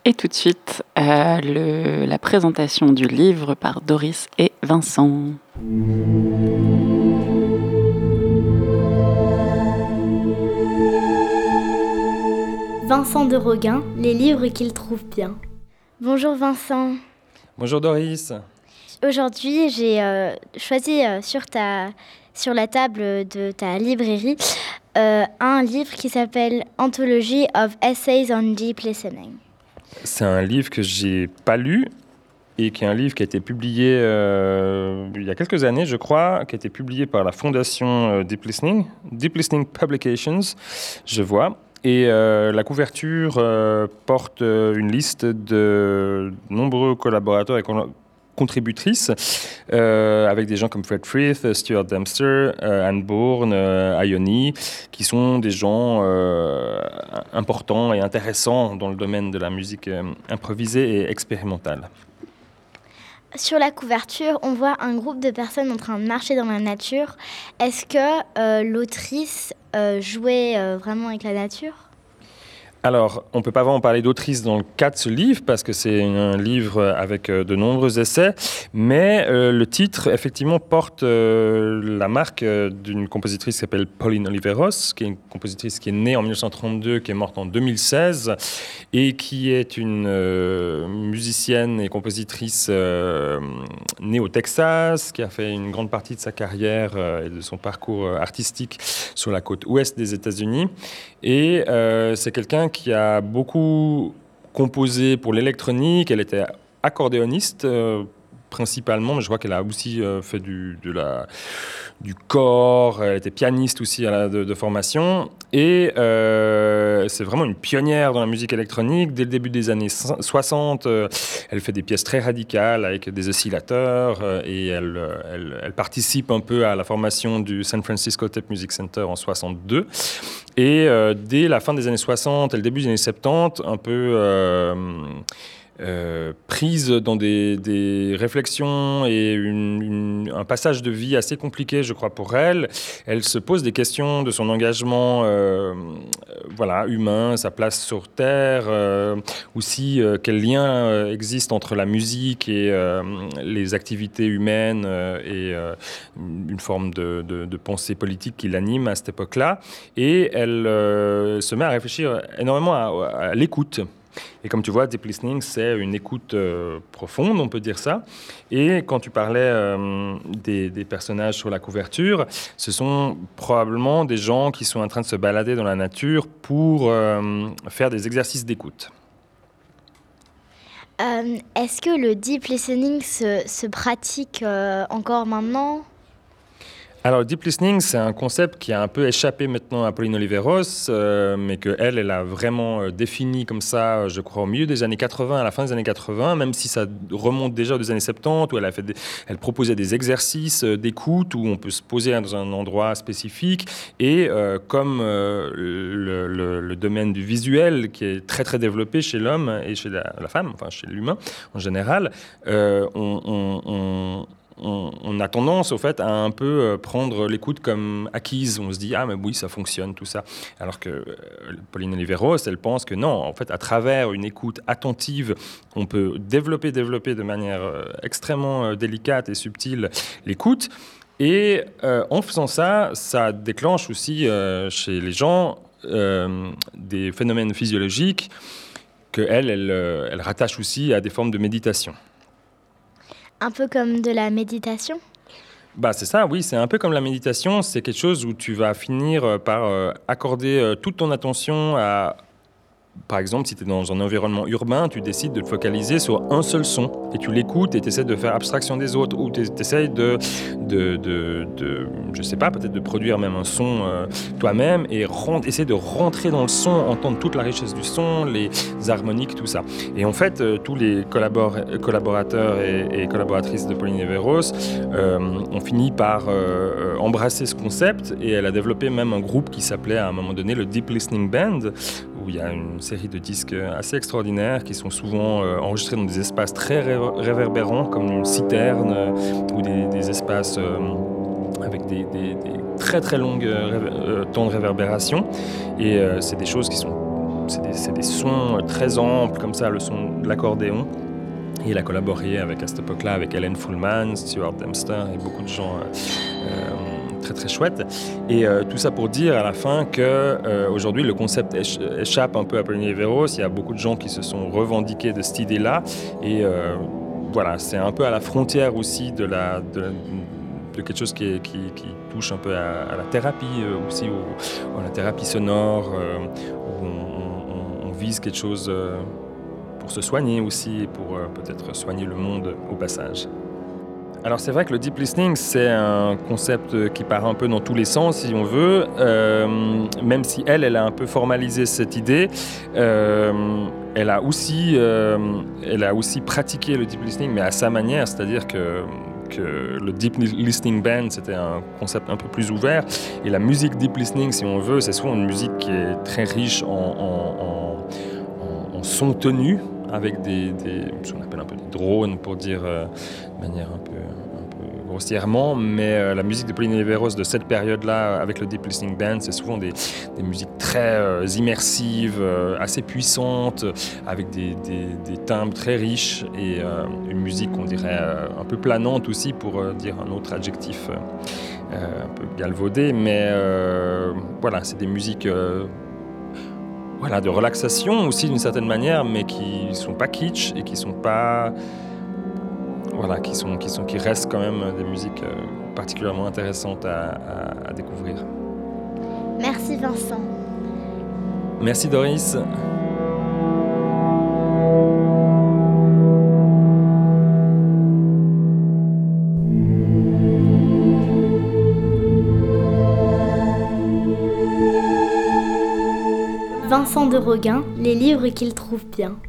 Et tout de suite, la présentation du livre par Doris et Vincent. Vincent de Roguin, les livres qu'il trouve bien. Bonjour Vincent. Bonjour Doris. Aujourd'hui, j'ai choisi sur la table de ta librairie un livre qui s'appelle Anthology of Essays on Deep Listening. C'est un livre que j'ai pas lu et qui est un livre qui a été publié il y a quelques années, je crois, qui a été publié par la fondation Deep Listening Publications, je vois. Et la couverture porte une liste de nombreux collaborateurs et contributrices, avec des gens comme Fred Frith, Stuart Dempster, Anne Bourne, Ione, qui sont des gens importants et intéressants dans le domaine de la musique improvisée et expérimentale. Sur la couverture, on voit un groupe de personnes en train de marcher dans la nature. Est-ce que l'autrice jouait vraiment avec la nature ? Alors, on ne peut pas vraiment parler d'autrice dans le cas de ce livre, parce que c'est un livre avec de nombreux essais, mais le titre, effectivement, porte la marque d'une compositrice qui s'appelle Pauline Oliveros, qui est une compositrice qui est née en 1932, qui est morte en 2016, et qui est une musicienne et compositrice née au Texas, qui a fait une grande partie de sa carrière et de son parcours artistique sur la côte ouest des États-Unis. Et c'est quelqu'un qui a beaucoup composé pour l'électronique. Elle était accordéoniste principalement, mais je crois qu'elle a aussi fait du corps. Elle était pianiste aussi de formation. Et c'est vraiment une pionnière dans la musique électronique. Dès le début des années 60, elle fait des pièces très radicales avec des oscillateurs et elle participe un peu à la formation du San Francisco Tape Music Center en 62. Et dès la fin des années 60 et le début des années 70, un peu prise dans des réflexions et un passage de vie assez compliqué, je crois, pour elle. Elle se pose des questions de son engagement humain, sa place sur Terre, aussi quel lien existe entre la musique et les activités humaines et une forme de pensée politique qui l'anime à cette époque-là. Et elle se met à réfléchir énormément à l'écoute. Et comme tu vois, Deep Listening, c'est une écoute profonde, on peut dire ça. Et quand tu parlais des personnages sur la couverture, ce sont probablement des gens qui sont en train de se balader dans la nature pour faire des exercices d'écoute. Est-ce que le Deep Listening se pratique encore maintenant ? Alors, Deep Listening, c'est un concept qui a un peu échappé maintenant à Pauline Oliveros, mais qu'elle a vraiment défini comme ça, je crois, au milieu des années 80, à la fin des années 80, même si ça remonte déjà aux années 70, où elle proposait des exercices d'écoute, où on peut se poser dans un endroit spécifique, et comme le domaine du visuel, qui est très très développé chez l'homme et chez la femme, enfin chez l'humain en général, on a tendance, au fait, à un peu prendre l'écoute comme acquise. On se dit, ah, mais oui, ça fonctionne, tout ça. Alors que Pauline Oliveros, elle pense que non, en fait, à travers une écoute attentive, on peut développer de manière extrêmement délicate et subtile l'écoute. Et en faisant ça, ça déclenche aussi chez les gens des phénomènes physiologiques qu'elle rattache aussi à des formes de méditation. Un peu comme de la méditation ? C'est ça, oui, c'est un peu comme la méditation. C'est quelque chose où tu vas finir par accorder toute ton attention à... Par exemple, si tu es dans un environnement urbain, tu décides de te focaliser sur un seul son et tu l'écoutes et tu essaies de faire abstraction des autres, ou tu essaies je sais pas, peut-être de produire même un son toi-même et essayer de rentrer dans le son, entendre toute la richesse du son, les harmoniques, tout ça. Et en fait, tous les collaborateurs et collaboratrices de Pauline Oliveros ont fini par embrasser ce concept, et elle a développé même un groupe qui s'appelait à un moment donné le Deep Listening Band, où il y a une série de disques assez extraordinaires qui sont souvent enregistrés dans des espaces très réverbérants, comme une citerne ou des espaces avec des très très longues temps de réverbération. Et c'est des choses qui sont c'est des sons très amples, comme ça, le son de l'accordéon. Et il a collaboré à cette époque-là avec Ellen Fullman, Stuart Dempster et beaucoup de gens très très chouettes. Et tout ça pour dire à la fin qu'aujourd'hui le concept échappe un peu à Apollinaire Véros. Il y a beaucoup de gens qui se sont revendiqués de cette idée-là. Et voilà, c'est un peu à la frontière aussi de quelque chose qui touche un peu à la thérapie aussi, à la thérapie sonore, où on vise quelque chose pour se soigner aussi et pour peut-être soigner le monde au passage. Alors c'est vrai que le deep listening, c'est un concept qui part un peu dans tous les sens, si on veut, même si elle a un peu formalisé cette idée. Elle a aussi pratiqué le deep listening, mais à sa manière, c'est-à-dire que le deep listening band, c'était un concept un peu plus ouvert. Et la musique deep listening, si on veut, c'est souvent une musique qui est très riche en sons tenus, avec ce qu'on appelle un peu des drones, pour dire de manière un peu grossièrement, mais la musique de Apollinaire Véros de cette période-là, avec le Deep Listening Band, c'est souvent des musiques très immersives, assez puissantes, avec des timbres très riches et une musique, on dirait, un peu planante aussi, pour dire un autre adjectif un peu galvaudé, mais voilà, c'est des musiques de relaxation aussi d'une certaine manière, mais qui sont pas kitsch et qui sont pas, qui restent quand même des musiques particulièrement intéressantes à découvrir. Merci Vincent. Merci Doris. Vincent de Roguin, les livres qu'il trouve bien.